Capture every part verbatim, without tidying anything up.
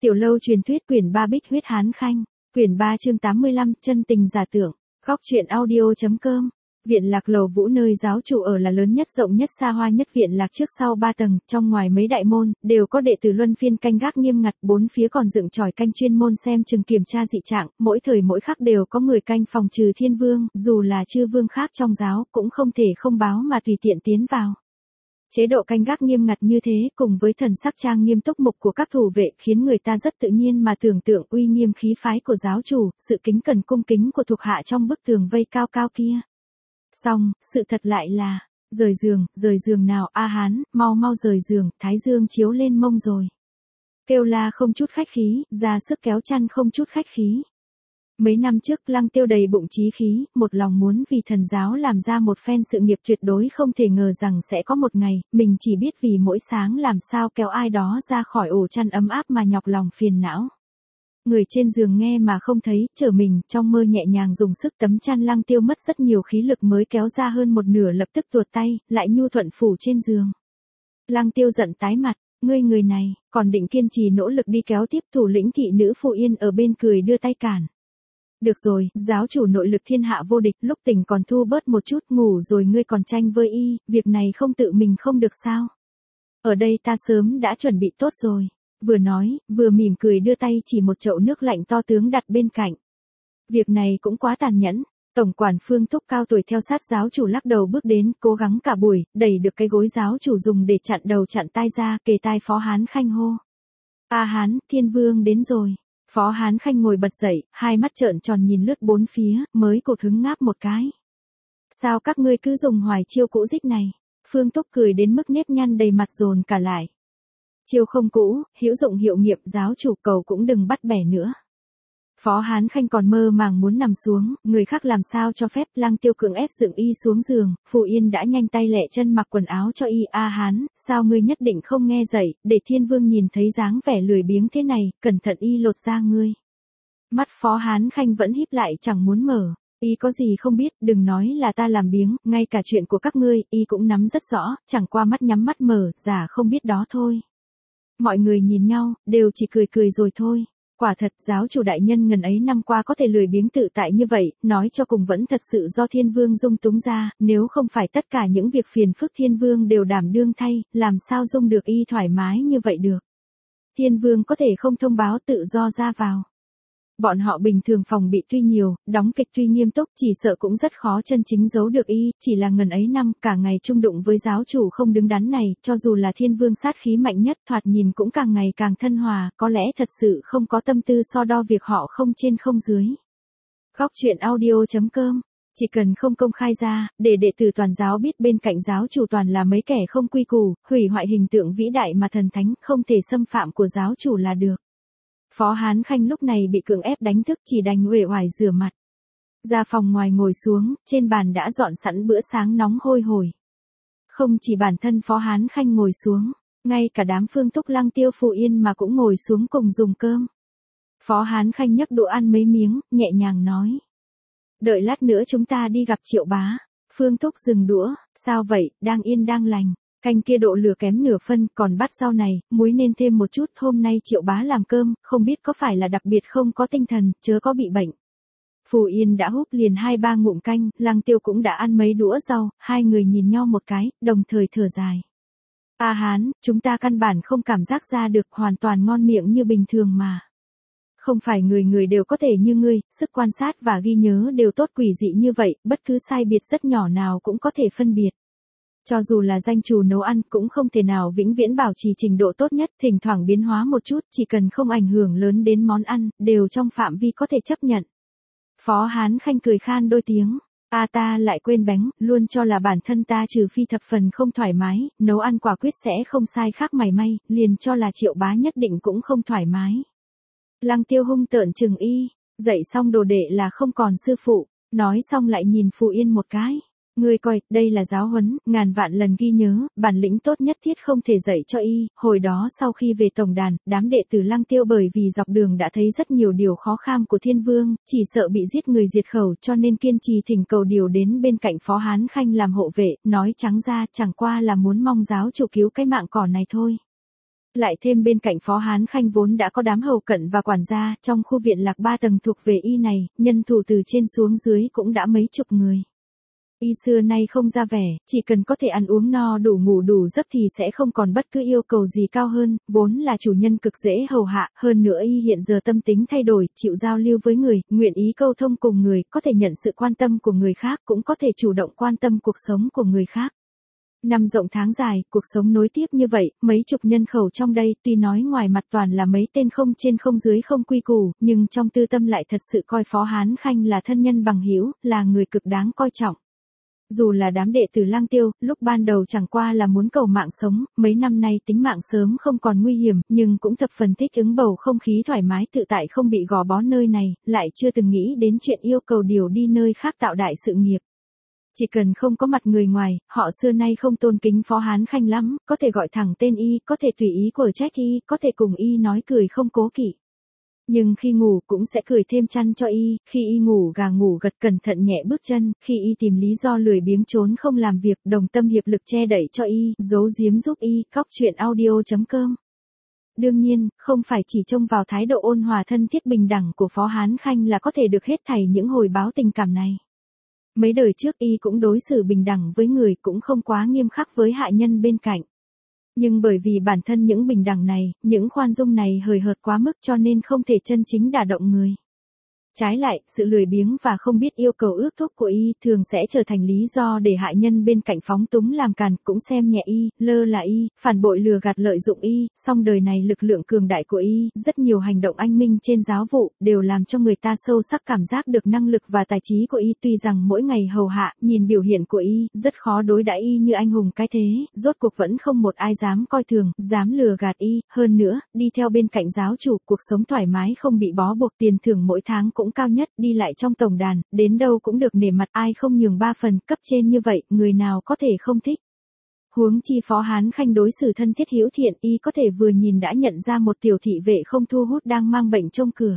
Tiểu lâu truyền thuyết quyển ba Bích huyết Hán Khanh, quyển ba chương tám mươi lăm, chân tình giả tưởng, góc truyện audio.com. Viện lạc Lầu Vũ nơi giáo chủ ở là lớn nhất, rộng nhất, xa hoa nhất viện lạc, trước sau ba tầng, trong ngoài mấy đại môn, đều có đệ tử luân phiên canh gác nghiêm ngặt, bốn phía còn dựng chòi canh chuyên môn xem chừng kiểm tra dị trạng, mỗi thời mỗi khắc đều có người canh phòng trừ thiên vương, dù là chư vương khác trong giáo, cũng không thể không báo mà tùy tiện tiến vào. Chế độ canh gác nghiêm ngặt như thế, cùng với thần sắc trang nghiêm túc mục của các thủ vệ, khiến người ta rất tự nhiên mà tưởng tượng uy nghiêm khí phái của giáo chủ, sự kính cẩn cung kính của thuộc hạ trong bức tường vây cao cao kia. Xong, sự thật lại là, rời giường, rời giường nào, A Hán, mau mau rời giường, thái dương chiếu lên mông rồi. Kêu la không chút khách khí, ra sức kéo chăn không chút khách khí. Mấy năm trước, Lăng Tiêu đầy bụng chí khí, một lòng muốn vì thần giáo làm ra một phen sự nghiệp, tuyệt đối không thể ngờ rằng sẽ có một ngày, mình chỉ biết vì mỗi sáng làm sao kéo ai đó ra khỏi ổ chăn ấm áp mà nhọc lòng phiền não. Người trên giường nghe mà không thấy, trở mình, trong mơ nhẹ nhàng dùng sức tấm chăn. Lăng Tiêu mất rất nhiều khí lực mới kéo ra hơn một nửa, lập tức tuột tay, lại nhu thuận phủ trên giường. Lăng Tiêu giận tái mặt, ngươi người này, còn định kiên trì nỗ lực đi kéo tiếp. Thủ lĩnh thị nữ Phụ Yên ở bên cười đưa tay cản. Được rồi, giáo chủ nội lực thiên hạ vô địch, lúc tỉnh còn thu bớt một chút, ngủ rồi ngươi còn tranh với y, việc này không tự mình không được sao. Ở đây ta sớm đã chuẩn bị tốt rồi. Vừa nói, vừa mỉm cười đưa tay chỉ một chậu nước lạnh to tướng đặt bên cạnh. Việc này cũng quá tàn nhẫn. Tổng quản Phương Thúc cao tuổi theo sát giáo chủ lắc đầu bước đến, cố gắng cả buổi, đẩy được cái gối giáo chủ dùng để chặn đầu chặn tai ra, kề tai Phó Hán Khanh hô. A Hán, thiên vương đến rồi. Phó Hán Khanh ngồi bật dậy, hai mắt trợn tròn nhìn lướt bốn phía, mới cột hứng ngáp một cái. Sao các ngươi cứ dùng hoài chiêu cũ dích này? Phương Túc cười đến mức nếp nhăn đầy mặt dồn cả lại. Chiêu không cũ, hữu dụng hiệu nghiệm, giáo chủ cầu cũng đừng bắt bẻ nữa. Phó Hán Khanh còn mơ màng muốn nằm xuống, người khác làm sao cho phép. Lăng Tiêu cưỡng ép dựng y xuống giường, Phụ Yên đã nhanh tay lẹ chân mặc quần áo cho y. A Hán, sao ngươi nhất định không nghe dậy, để thiên vương nhìn thấy dáng vẻ lười biếng thế này, cẩn thận y lột da ngươi. Mắt Phó Hán Khanh vẫn híp lại chẳng muốn mở. Y có gì không biết, đừng nói là ta làm biếng, ngay cả chuyện của các ngươi, y cũng nắm rất rõ, chẳng qua mắt nhắm mắt mở, giả không biết đó thôi. Mọi người nhìn nhau, đều chỉ cười cười rồi thôi. Quả thật, giáo chủ đại nhân ngần ấy năm qua có thể lười biếng tự tại như vậy, nói cho cùng vẫn thật sự do thiên vương dung túng ra, nếu không phải tất cả những việc phiền phức thiên vương đều đảm đương thay, làm sao dung được y thoải mái như vậy được. Thiên vương có thể không thông báo tự do ra vào. Bọn họ bình thường phòng bị tuy nhiều, đóng kịch tuy nghiêm túc, chỉ sợ cũng rất khó chân chính giấu được y, chỉ là ngần ấy năm, cả ngày chung đụng với giáo chủ không đứng đắn này, cho dù là thiên vương sát khí mạnh nhất, thoạt nhìn cũng càng ngày càng thân hòa, có lẽ thật sự không có tâm tư so đo việc họ không trên không dưới. Góc truyện audio.com. Chỉ cần không công khai ra, để đệ tử toàn giáo biết bên cạnh giáo chủ toàn là mấy kẻ không quy củ, hủy hoại hình tượng vĩ đại mà thần thánh, không thể xâm phạm của giáo chủ là được. Phó Hán Khanh lúc này bị cưỡng ép đánh thức, chỉ đành uể oải rửa mặt. Ra phòng ngoài ngồi xuống, trên bàn đã dọn sẵn bữa sáng nóng hôi hổi. Không chỉ bản thân Phó Hán Khanh ngồi xuống, ngay cả đám Phương Túc, Lăng Tiêu, Phụ Yên mà cũng ngồi xuống cùng dùng cơm. Phó Hán Khanh nhấc đũa ăn mấy miếng, nhẹ nhàng nói. Đợi lát nữa chúng ta đi gặp Triệu bá. Phương Túc dừng đũa, sao vậy, đang yên đang lành. Canh kia độ lửa kém nửa phân, còn bát rau này, muối nên thêm một chút. Hôm nay Triệu bá làm cơm, không biết có phải là đặc biệt không có tinh thần, chớ có bị bệnh. Phù Yên đã húp liền hai ba ngụm canh, Lăng Tiêu cũng đã ăn mấy đũa rau, hai người nhìn nhau một cái, đồng thời thở dài. A Hán, chúng ta căn bản không cảm giác ra được, hoàn toàn ngon miệng như bình thường mà. Không phải người người đều có thể như ngươi, sức quan sát và ghi nhớ đều tốt quỷ dị như vậy, bất cứ sai biệt rất nhỏ nào cũng có thể phân biệt. Cho dù là danh chủ nấu ăn cũng không thể nào vĩnh viễn bảo trì trình độ tốt nhất, thỉnh thoảng biến hóa một chút, chỉ cần không ảnh hưởng lớn đến món ăn, đều trong phạm vi có thể chấp nhận. Phó Hán Khanh cười khan đôi tiếng, a ta lại quên bánh, luôn cho là bản thân ta trừ phi thập phần không thoải mái, nấu ăn quả quyết sẽ không sai khác mảy may, liền cho là Triệu bá nhất định cũng không thoải mái. Lăng Tiêu hung tợn chừng y, dạy xong đồ đệ là không còn sư phụ, nói xong lại nhìn Phụ Yên một cái. Ngươi coi, đây là giáo huấn, ngàn vạn lần ghi nhớ, bản lĩnh tốt nhất thiết không thể dạy cho y. Hồi đó sau khi về tổng đàn, đám đệ tử Lăng Tiêu bởi vì dọc đường đã thấy rất nhiều điều khó kham của thiên vương, chỉ sợ bị giết người diệt khẩu cho nên kiên trì thỉnh cầu điều đến bên cạnh Phó Hán Khanh làm hộ vệ, nói trắng ra chẳng qua là muốn mong giáo chủ cứu cái mạng cỏ này thôi. Lại thêm bên cạnh Phó Hán Khanh vốn đã có đám hầu cận và quản gia, trong khu viện lạc ba tầng thuộc về y này, nhân thủ từ trên xuống dưới cũng đã mấy chục người. Y xưa nay không ra vẻ, chỉ cần có thể ăn uống no đủ ngủ đủ giấc thì sẽ không còn bất cứ yêu cầu gì cao hơn, vốn là chủ nhân cực dễ hầu hạ, hơn nữa y hiện giờ tâm tính thay đổi, chịu giao lưu với người, nguyện ý câu thông cùng người, có thể nhận sự quan tâm của người khác, cũng có thể chủ động quan tâm cuộc sống của người khác. Năm rộng tháng dài, cuộc sống nối tiếp như vậy, mấy chục nhân khẩu trong đây, tuy nói ngoài mặt toàn là mấy tên không trên không dưới không quy củ, nhưng trong tư tâm lại thật sự coi Phó Hán Khanh là thân nhân bằng hữu, là người cực đáng coi trọng. Dù là đám đệ tử Lang Tiêu, lúc ban đầu chẳng qua là muốn cầu mạng sống, mấy năm nay tính mạng sớm không còn nguy hiểm, nhưng cũng thập phần thích ứng bầu không khí thoải mái tự tại không bị gò bó nơi này, lại chưa từng nghĩ đến chuyện yêu cầu điều đi nơi khác tạo đại sự nghiệp. Chỉ cần không có mặt người ngoài, họ xưa nay không tôn kính Phó Hán Khanh lắm, có thể gọi thẳng tên y, có thể tùy ý của trách y, có thể cùng y nói cười không cố kỵ. Nhưng khi ngủ cũng sẽ cười thêm chăn cho y, khi y ngủ gà ngủ gật cẩn thận nhẹ bước chân, khi y tìm lý do lười biếng trốn không làm việc, đồng tâm hiệp lực che đậy cho y, giấu giếm giúp y, Góc Chuyện Audio chấm com. Đương nhiên, không phải chỉ trông vào thái độ ôn hòa thân thiết bình đẳng của Phó Hán Khanh là có thể được hết thảy những hồi báo tình cảm này. Mấy đời trước y cũng đối xử bình đẳng với người, cũng không quá nghiêm khắc với hạ nhân bên cạnh. Nhưng bởi vì bản thân những bình đẳng này, những khoan dung này hời hợt quá mức cho nên không thể chân chính đả động người. Trái lại, sự lười biếng và không biết yêu cầu ước thúc của y thường sẽ trở thành lý do để hạ nhân bên cạnh phóng túng làm càn, cũng xem nhẹ y, lơ là y, phản bội lừa gạt lợi dụng y, song đời này lực lượng cường đại của y, rất nhiều hành động anh minh trên giáo vụ, đều làm cho người ta sâu sắc cảm giác được năng lực và tài trí của y. Tuy rằng mỗi ngày hầu hạ, nhìn biểu hiện của y, rất khó đối đãi y như anh hùng cái thế, rốt cuộc vẫn không một ai dám coi thường, dám lừa gạt y, hơn nữa, đi theo bên cạnh giáo chủ, cuộc sống thoải mái không bị bó buộc, tiền thưởng mỗi tháng cũng cao nhất, đi lại trong tổng đàn, đến đâu cũng được nể mặt, ai không nhường ba phần, cấp trên như vậy, người nào có thể không thích. Huống chi Phó Hán Khanh đối xử thân thiết hữu thiện, y có thể vừa nhìn đã nhận ra một tiểu thị vệ không thu hút đang mang bệnh trông cửa.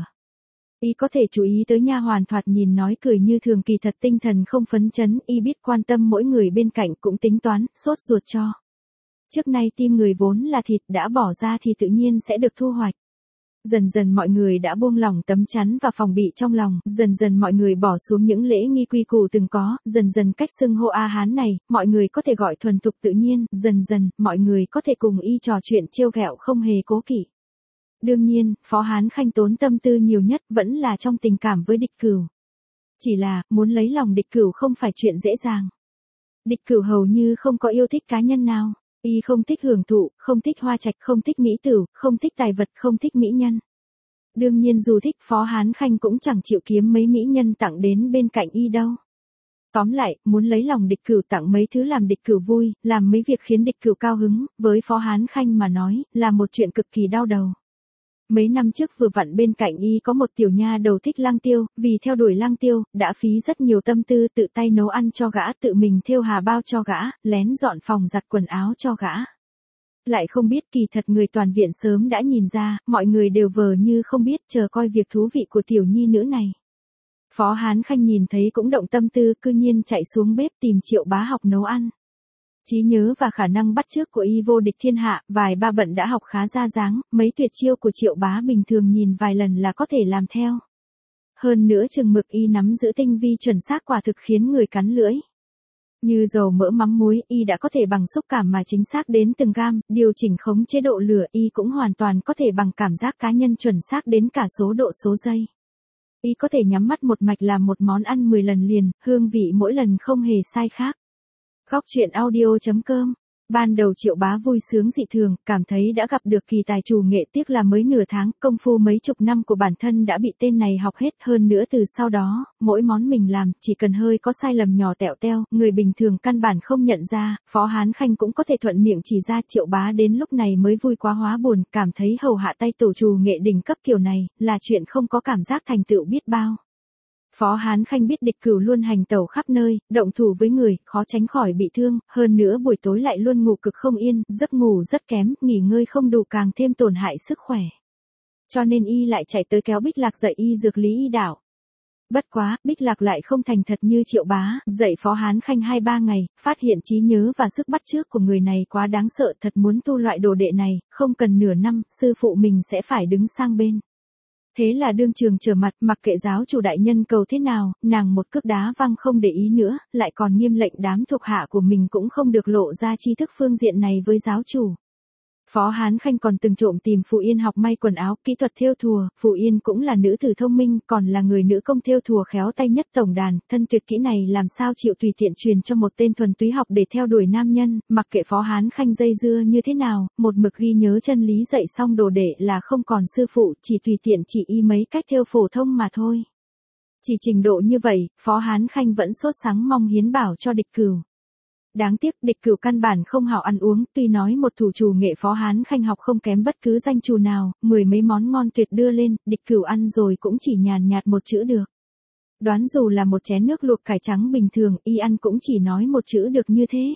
Y có thể chú ý tới nha hoàn thoạt nhìn nói cười như thường kỳ thật tinh thần không phấn chấn, y biết quan tâm mỗi người bên cạnh cũng tính toán, sốt ruột cho. Trước nay tim người vốn là thịt, đã bỏ ra thì tự nhiên sẽ được thu hoạch. Dần dần mọi người đã buông lỏng tấm chắn và phòng bị trong lòng, dần dần mọi người bỏ xuống những lễ nghi quy củ từng có, dần dần cách xưng hô A Hán này, mọi người có thể gọi thuần thục tự nhiên, dần dần, mọi người có thể cùng y trò chuyện trêu ghẹo không hề cố kỵ. Đương nhiên, Phó Hán Khanh tốn tâm tư nhiều nhất vẫn là trong tình cảm với địch cửu. Chỉ là, muốn lấy lòng địch cửu không phải chuyện dễ dàng. Địch cửu hầu như không có yêu thích cá nhân nào. Y không thích hưởng thụ, không thích hoa trạch, không thích mỹ tử, không thích tài vật, không thích mỹ nhân. Đương nhiên dù thích Phó Hán Khanh cũng chẳng chịu kiếm mấy mỹ nhân tặng đến bên cạnh y đâu. Tóm lại, muốn lấy lòng địch cửu tặng mấy thứ làm địch cửu vui, làm mấy việc khiến địch cửu cao hứng, với Phó Hán Khanh mà nói, là một chuyện cực kỳ đau đầu. Mấy năm trước vừa vặn bên cạnh y có một tiểu nha đầu thích Lang Tiêu, vì theo đuổi Lang Tiêu, đã phí rất nhiều tâm tư tự tay nấu ăn cho gã, tự mình thêu hà bao cho gã, lén dọn phòng giặt quần áo cho gã. Lại không biết kỳ thật người toàn viện sớm đã nhìn ra, mọi người đều vờ như không biết, chờ coi việc thú vị của tiểu nhi nữ này. Phó Hán Khanh nhìn thấy cũng động tâm tư, cư nhiên chạy xuống bếp tìm Triệu Bá học nấu ăn. Trí nhớ và khả năng bắt chước của y vô địch thiên hạ, vài ba bận đã học khá ra dáng, mấy tuyệt chiêu của Triệu Bá bình thường nhìn vài lần là có thể làm theo. Hơn nữa chừng mực y nắm giữ tinh vi chuẩn xác quả thực khiến người cắn lưỡi. Như dầu mỡ mắm muối, y đã có thể bằng xúc cảm mà chính xác đến từng gam, điều chỉnh khống chế độ lửa, y cũng hoàn toàn có thể bằng cảm giác cá nhân chuẩn xác đến cả số độ số giây. Y có thể nhắm mắt một mạch làm một món ăn mười lần liền, hương vị mỗi lần không hề sai khác. Góc Chuyện Audio chấm com. Ban đầu Triệu Bá vui sướng dị thường, cảm thấy đã gặp được kỳ tài chủ nghệ, tiếc là mới nửa tháng, công phu mấy chục năm của bản thân đã bị tên này học hết, hơn nữa từ sau đó, mỗi món mình làm, chỉ cần hơi có sai lầm nhỏ tẹo teo, người bình thường căn bản không nhận ra, Phó Hán Khanh cũng có thể thuận miệng chỉ ra. Triệu Bá đến lúc này mới vui quá hóa buồn, cảm thấy hầu hạ tay tổ trù nghệ đỉnh cấp kiểu này, là chuyện không có cảm giác thành tựu biết bao. Phó Hán Khanh biết địch cửu luôn hành tẩu khắp nơi, động thủ với người, khó tránh khỏi bị thương, hơn nữa buổi tối lại luôn ngủ cực không yên, giấc ngủ rất kém, nghỉ ngơi không đủ càng thêm tổn hại sức khỏe. Cho nên y lại chạy tới kéo Bích Lạc dạy y dược lý y đạo. Bất quá, Bích Lạc lại không thành thật như Triệu Bá, dạy Phó Hán Khanh hai ba ngày, phát hiện trí nhớ và sức bắt chước của người này quá đáng sợ, thật muốn tu loại đồ đệ này, không cần nửa năm, sư phụ mình sẽ phải đứng sang bên. Thế là đương trường trở mặt, mặc kệ giáo chủ đại nhân cầu thế nào, nàng một cước đá văng không để ý nữa, lại còn nghiêm lệnh đám thuộc hạ của mình cũng không được lộ ra tri thức phương diện này với giáo chủ. Phó Hán Khanh còn từng trộm tìm Phù Yên học may quần áo, kỹ thuật thêu thùa, Phù Yên cũng là nữ tử thông minh, còn là người nữ công thêu thùa khéo tay nhất tổng đàn, thân tuyệt kỹ này làm sao chịu tùy tiện truyền cho một tên thuần túy học để theo đuổi nam nhân, mặc kệ Phó Hán Khanh dây dưa như thế nào, một mực ghi nhớ chân lý dạy xong đồ đệ là không còn sư phụ, chỉ tùy tiện chỉ y mấy cách thêu phổ thông mà thôi. Chỉ trình độ như vậy, Phó Hán Khanh vẫn sốt sắng mong hiến bảo cho Địch Cửu. Đáng tiếc Địch Cửu căn bản không hảo ăn uống, tuy nói một thủ chủ nghệ Phó Hán Khanh học không kém bất cứ danh chủ nào, mười mấy món ngon tuyệt đưa lên, Địch Cửu ăn rồi cũng chỉ nhàn nhạt một chữ được. Đoán dù là một chén nước luộc cải trắng bình thường, y ăn cũng chỉ nói một chữ được như thế.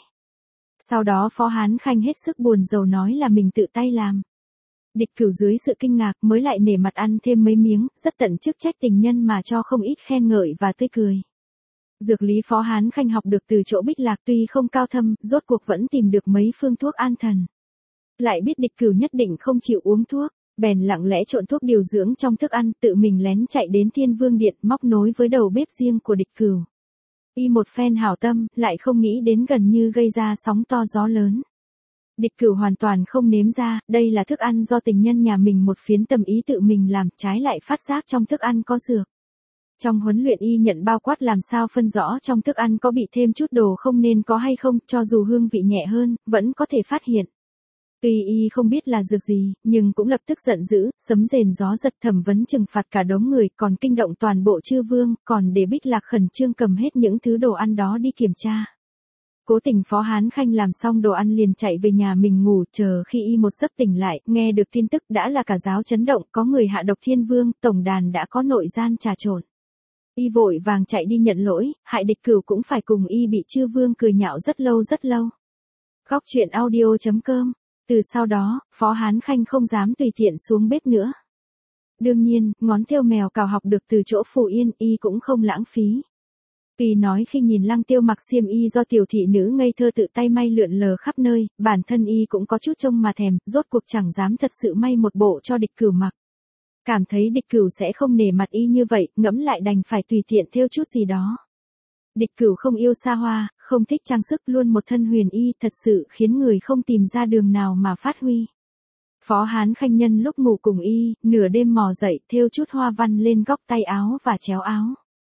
Sau đó Phó Hán Khanh hết sức buồn rầu nói là mình tự tay làm. Địch Cửu dưới sự kinh ngạc mới lại nể mặt ăn thêm mấy miếng, rất tận chức trách tình nhân mà cho không ít khen ngợi và tươi cười. Dược lý Phó Hán Khanh học được từ chỗ Bích Lạc tuy không cao thâm, rốt cuộc vẫn tìm được mấy phương thuốc an thần. Lại biết Địch Cửu nhất định không chịu uống thuốc, bèn lặng lẽ trộn thuốc điều dưỡng trong thức ăn, tự mình lén chạy đến Thiên Vương Điện móc nối với đầu bếp riêng của Địch Cửu. Y một phen hảo tâm, lại không nghĩ đến gần như gây ra sóng to gió lớn. Địch Cửu hoàn toàn không nếm ra, đây là thức ăn do tình nhân nhà mình một phiến tâm ý tự mình làm, trái lại phát giác trong thức ăn có dược. Trong huấn luyện y nhận bao quát làm sao phân rõ trong thức ăn có bị thêm chút đồ không nên có hay không, cho dù hương vị nhẹ hơn, vẫn có thể phát hiện. Tuy y không biết là dược gì, nhưng cũng lập tức giận dữ, sấm rền gió giật thẩm vấn trừng phạt cả đống người, còn kinh động toàn bộ chư vương, còn để Bích Lạc khẩn trương cầm hết những thứ đồ ăn đó đi kiểm tra. Cố tình Phó Hán Khanh làm xong đồ ăn liền chạy về nhà mình ngủ, chờ khi y một giấc tỉnh lại, nghe được tin tức đã là cả giáo chấn động, có người hạ độc Thiên Vương, tổng đàn đã có nội gian trà trộn. Y vội vàng chạy đi nhận lỗi, hại Địch Cửu cũng phải cùng y bị chư vương cười nhạo rất lâu rất lâu. Góc truyện audio chấm com. Từ sau đó, Phó Hán Khanh không dám tùy tiện xuống bếp nữa. Đương nhiên, ngón thêu mèo cào học được từ chỗ Phù Yên, y cũng không lãng phí. Tuy nói khi nhìn Lăng Tiêu mặc xiêm y do tiểu thị nữ ngây thơ tự tay may lượn lờ khắp nơi, bản thân y cũng có chút trông mà thèm, rốt cuộc chẳng dám thật sự may một bộ cho Địch Cửu mặc. Cảm thấy Địch Cửu sẽ không nể mặt y như vậy, ngẫm lại đành phải tùy tiện thêu chút gì đó. Địch Cửu không yêu xa hoa, không thích trang sức, luôn một thân huyền y, thật sự khiến người không tìm ra đường nào mà phát huy. Phó Hán Khanh nhân lúc ngủ cùng y, nửa đêm mò dậy, thêu chút hoa văn lên góc tay áo và chéo áo.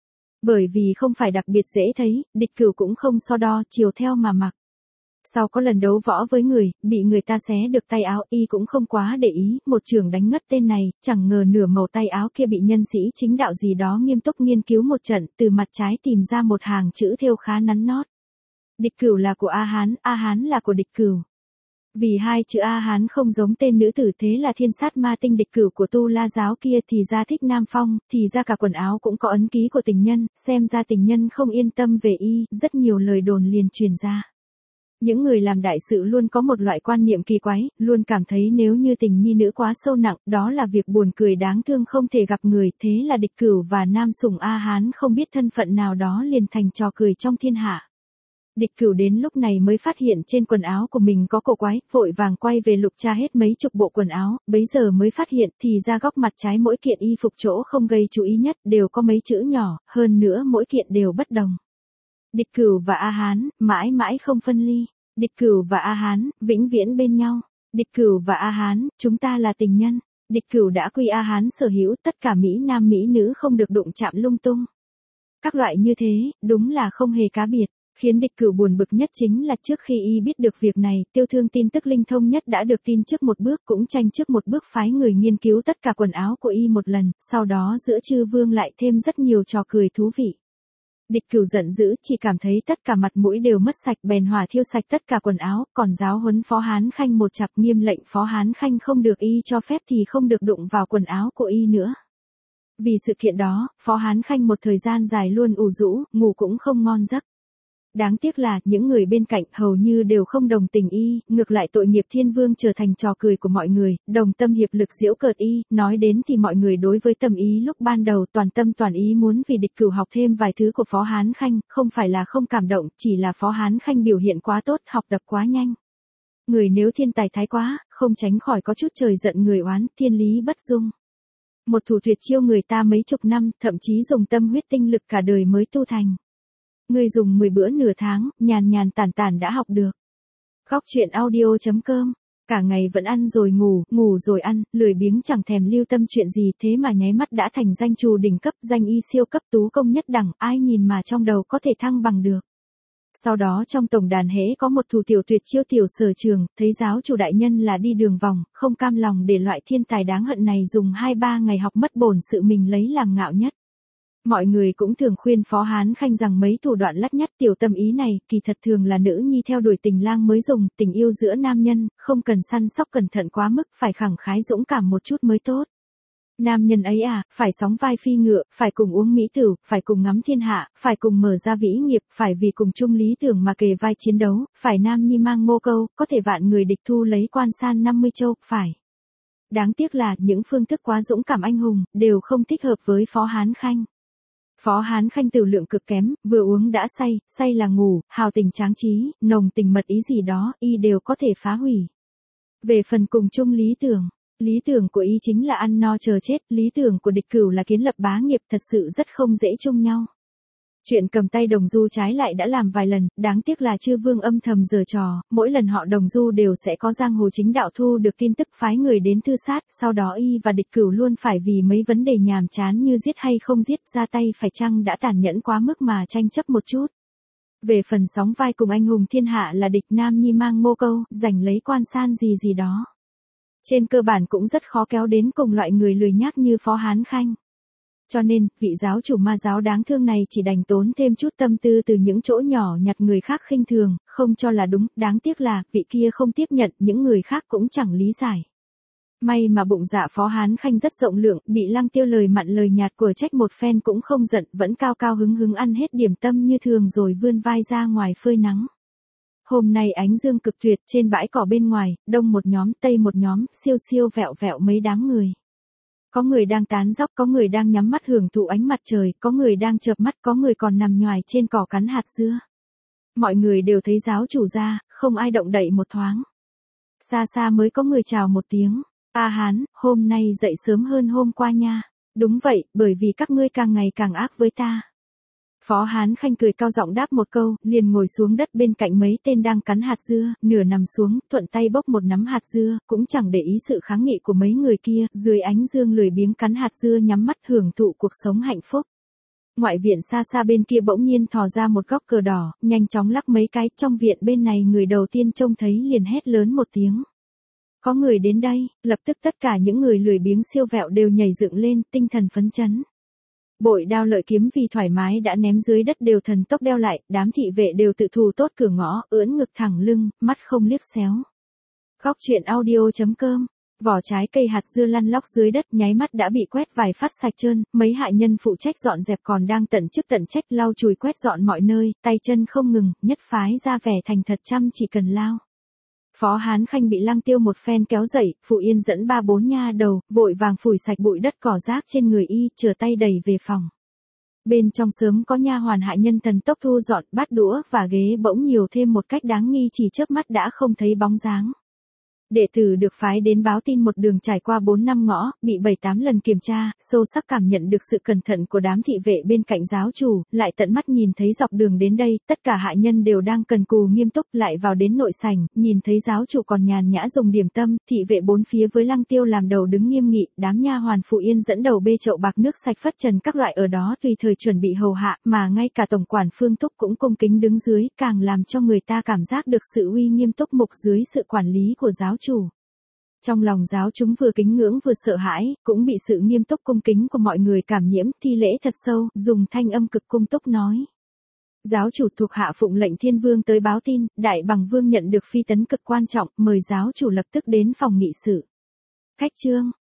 Bởi vì không phải đặc biệt dễ thấy, Địch Cửu cũng không so đo, chiều theo mà mặc. Sau có lần đấu võ với người, bị người ta xé được tay áo, y cũng không quá để ý, một trường đánh ngất tên này, chẳng ngờ nửa màu tay áo kia bị nhân sĩ chính đạo gì đó nghiêm túc nghiên cứu một trận, từ mặt trái tìm ra một hàng chữ thêu khá nắn nót. Địch Cửu là của A Hán, A Hán là của Địch Cửu. Vì hai chữ A Hán không giống tên nữ tử, thế là thiên sát ma tinh Địch Cửu của Tu La giáo kia thì ra thích Nam Phong, thì ra cả quần áo cũng có ấn ký của tình nhân, xem ra tình nhân không yên tâm về y, rất nhiều lời đồn liền truyền ra. Những người làm đại sự luôn có một loại quan niệm kỳ quái, luôn cảm thấy nếu như tình nhi nữ quá sâu nặng, đó là việc buồn cười đáng thương không thể gặp người, thế là Địch Cửu và Nam Sủng A Hán không biết thân phận nào đó liền thành trò cười trong thiên hạ. Địch Cửu đến lúc này mới phát hiện trên quần áo của mình có cổ quái, vội vàng quay về lục tra hết mấy chục bộ quần áo, bấy giờ mới phát hiện thì ra góc mặt trái mỗi kiện y phục chỗ không gây chú ý nhất đều có mấy chữ nhỏ, hơn nữa mỗi kiện đều bất đồng. Địch Cửu và A Hán, mãi mãi không phân ly. Địch Cửu và A Hán, vĩnh viễn bên nhau. Địch Cửu và A Hán, chúng ta là tình nhân. Địch Cửu đã quy A Hán sở hữu, tất cả mỹ nam mỹ nữ không được đụng chạm lung tung. Các loại như thế, đúng là không hề cá biệt. Khiến Địch Cửu buồn bực nhất chính là trước khi y biết được việc này, Tiêu Thương tin tức linh thông nhất đã được tin trước một bước, cũng tranh trước một bước phái người nghiên cứu tất cả quần áo của y một lần, sau đó giữa chư vương lại thêm rất nhiều trò cười thú vị. Địch Cửu giận dữ, chỉ cảm thấy tất cả mặt mũi đều mất sạch, bèn hỏa thiêu sạch tất cả quần áo, còn giáo huấn Phó Hán Khanh một chặp, nghiêm lệnh Phó Hán Khanh không được y cho phép thì không được đụng vào quần áo của y nữa. Vì sự kiện đó, Phó Hán Khanh một thời gian dài luôn ủ rũ, ngủ cũng không ngon giấc. Đáng tiếc là, những người bên cạnh hầu như đều không đồng tình y, ngược lại tội nghiệp Thiên Vương trở thành trò cười của mọi người, đồng tâm hiệp lực giễu cợt y, nói đến thì mọi người đối với Tâm Ý lúc ban đầu toàn tâm toàn ý muốn vì địch cửu học thêm vài thứ của Phó Hán Khanh, không phải là không cảm động, chỉ là Phó Hán Khanh biểu hiện quá tốt, học tập quá nhanh. Người nếu thiên tài thái quá, không tránh khỏi có chút trời giận người oán, thiên lý bất dung. Một thủ tuyệt chiêu người ta mấy chục năm, thậm chí dùng tâm huyết tinh lực cả đời mới tu thành. Người dùng mười bữa nửa tháng, nhàn nhàn tản tản đã học được. Góc truyện audio chấm com. Cả ngày vẫn ăn rồi ngủ, ngủ rồi ăn, lười biếng chẳng thèm lưu tâm chuyện gì, thế mà nháy mắt đã thành danh trù đỉnh cấp, danh y siêu cấp tú công nhất đẳng, ai nhìn mà trong đầu có thể thăng bằng được. Sau đó trong tổng đàn hễ có một thủ tiểu tuyệt chiêu tiểu sở trường, thấy giáo chủ đại nhân là đi đường vòng, không cam lòng để loại thiên tài đáng hận này dùng hai ba ngày học mất bổn sự mình lấy làm ngạo nhất. Mọi người cũng thường khuyên Phó Hán Khanh rằng mấy thủ đoạn lắt nhắt tiểu Tâm Ý này, kỳ thật thường là nữ nhi theo đuổi tình lang mới dùng, tình yêu giữa nam nhân, không cần săn sóc cẩn thận quá mức, phải khẳng khái dũng cảm một chút mới tốt. Nam nhân ấy à, phải sóng vai phi ngựa, phải cùng uống mỹ tử, phải cùng ngắm thiên hạ, phải cùng mở ra vĩ nghiệp, phải vì cùng chung lý tưởng mà kề vai chiến đấu, phải nam nhi mang mô câu, có thể vạn người địch thu lấy quan san năm mươi châu, phải. Đáng tiếc là, những phương thức quá dũng cảm anh hùng, đều không thích hợp với Phó Hán Khanh. Phó Hán Khanh tiểu lượng cực kém, vừa uống đã say, say là ngủ, hào tình tráng trí, nồng tình mật ý gì đó, y đều có thể phá hủy. Về phần cùng chung lý tưởng, lý tưởng của y chính là ăn no chờ chết, lý tưởng của địch cửu là kiến lập bá nghiệp, thật sự rất không dễ chung nhau. Chuyện cầm tay đồng du trái lại đã làm vài lần, đáng tiếc là Chư Vương âm thầm giở trò, mỗi lần họ đồng du đều sẽ có giang hồ chính đạo thu được tin tức phái người đến thư sát, sau đó y và địch cửu luôn phải vì mấy vấn đề nhàm chán như giết hay không giết ra tay phải chăng đã tàn nhẫn quá mức mà tranh chấp một chút. Về phần sóng vai cùng anh hùng thiên hạ là địch nam nhi mang mô câu, giành lấy quan san gì gì đó. Trên cơ bản cũng rất khó kéo đến cùng loại người lười nhác như Phó Hán Khanh. Cho nên, vị giáo chủ ma giáo đáng thương này chỉ đành tốn thêm chút tâm tư từ những chỗ nhỏ nhặt người khác khinh thường, không cho là đúng, đáng tiếc là, vị kia không tiếp nhận, những người khác cũng chẳng lý giải. May mà bụng dạ Phó Hán Khanh rất rộng lượng, bị Lăng Tiêu lời mặn lời nhạt của trách một phen cũng không giận, vẫn cao cao hứng hứng ăn hết điểm tâm như thường rồi vươn vai ra ngoài phơi nắng. Hôm nay ánh dương cực tuyệt, trên bãi cỏ bên ngoài, đông một nhóm, tây một nhóm, siêu siêu vẹo vẹo mấy đám người. Có người đang tán dóc, có người đang nhắm mắt hưởng thụ ánh mặt trời, có người đang chợp mắt, có người còn nằm nhoài trên cỏ cắn hạt dưa. Mọi người đều thấy giáo chủ ra, không ai động đậy một thoáng. Xa xa mới có người chào một tiếng. A Hán, hôm nay dậy sớm hơn hôm qua nha. Đúng vậy, bởi vì các ngươi càng ngày càng ác với ta. Phó Hán Khanh cười cao giọng đáp một câu, liền ngồi xuống đất bên cạnh mấy tên đang cắn hạt dưa, nửa nằm xuống, thuận tay bốc một nắm hạt dưa, cũng chẳng để ý sự kháng nghị của mấy người kia, dưới ánh dương lười biếng cắn hạt dưa nhắm mắt hưởng thụ cuộc sống hạnh phúc. Ngoại viện xa xa bên kia bỗng nhiên thò ra một góc cờ đỏ, nhanh chóng lắc mấy cái, trong viện bên này người đầu tiên trông thấy liền hét lớn một tiếng. Có người đến đây, lập tức tất cả những người lười biếng siêu vẹo đều nhảy dựng lên, tinh thần phấn chấn. Bội đao lợi kiếm vì thoải mái đã ném dưới đất đều thần tốc đeo lại, đám thị vệ đều tự thù tốt cửa ngõ, ưỡn ngực thẳng lưng, mắt không liếc xéo. Góc truyện audio chấm com. Vỏ trái cây hạt dưa lăn lóc dưới đất nháy mắt đã bị quét vài phát sạch trơn, mấy hạ nhân phụ trách dọn dẹp còn đang tận chức tận trách lau chùi quét dọn mọi nơi, tay chân không ngừng, nhất phái ra vẻ thành thật chăm chỉ cần lao. Phó Hán Khanh bị Lăng Tiêu một phen kéo dậy, Phụ Yên dẫn ba bốn nha đầu, vội vàng phủi sạch bụi đất cỏ rác trên người y, chừa tay đẩy về phòng. Bên trong sớm có nha hoàn hạ nhân thần tốc thu dọn, bát đũa và ghế bỗng nhiều thêm một cách đáng nghi, chỉ chớp mắt đã không thấy bóng dáng. Đệ tử được phái đến báo tin một đường trải qua bốn năm ngõ, bị bảy tám lần kiểm tra, sâu sắc cảm nhận được sự cẩn thận của đám thị vệ bên cạnh giáo chủ, lại tận mắt nhìn thấy dọc đường đến đây, tất cả hạ nhân đều đang cần cù nghiêm túc, lại vào đến nội sảnh, nhìn thấy giáo chủ còn nhàn nhã dùng điểm tâm, thị vệ bốn phía với Lăng Tiêu làm đầu đứng nghiêm nghị, đám nha hoàn Phụ Yên dẫn đầu bê chậu bạc nước sạch phất trần các loại ở đó tùy thời chuẩn bị hầu hạ, mà ngay cả tổng quản Phương Túc cũng cung kính đứng dưới, càng làm cho người ta cảm giác được sự uy nghiêm túc mục dưới sự quản lý của giáo chủ. Trong lòng giáo chúng vừa kính ngưỡng vừa sợ hãi, cũng bị sự nghiêm túc cung kính của mọi người cảm nhiễm, thi lễ thật sâu, dùng thanh âm cực cung túc nói. Giáo chủ thuộc hạ phụng lệnh Thiên Vương tới báo tin, Đại Bằng Vương nhận được phi tấn cực quan trọng, mời giáo chủ lập tức đến phòng nghị sự. Khách trương,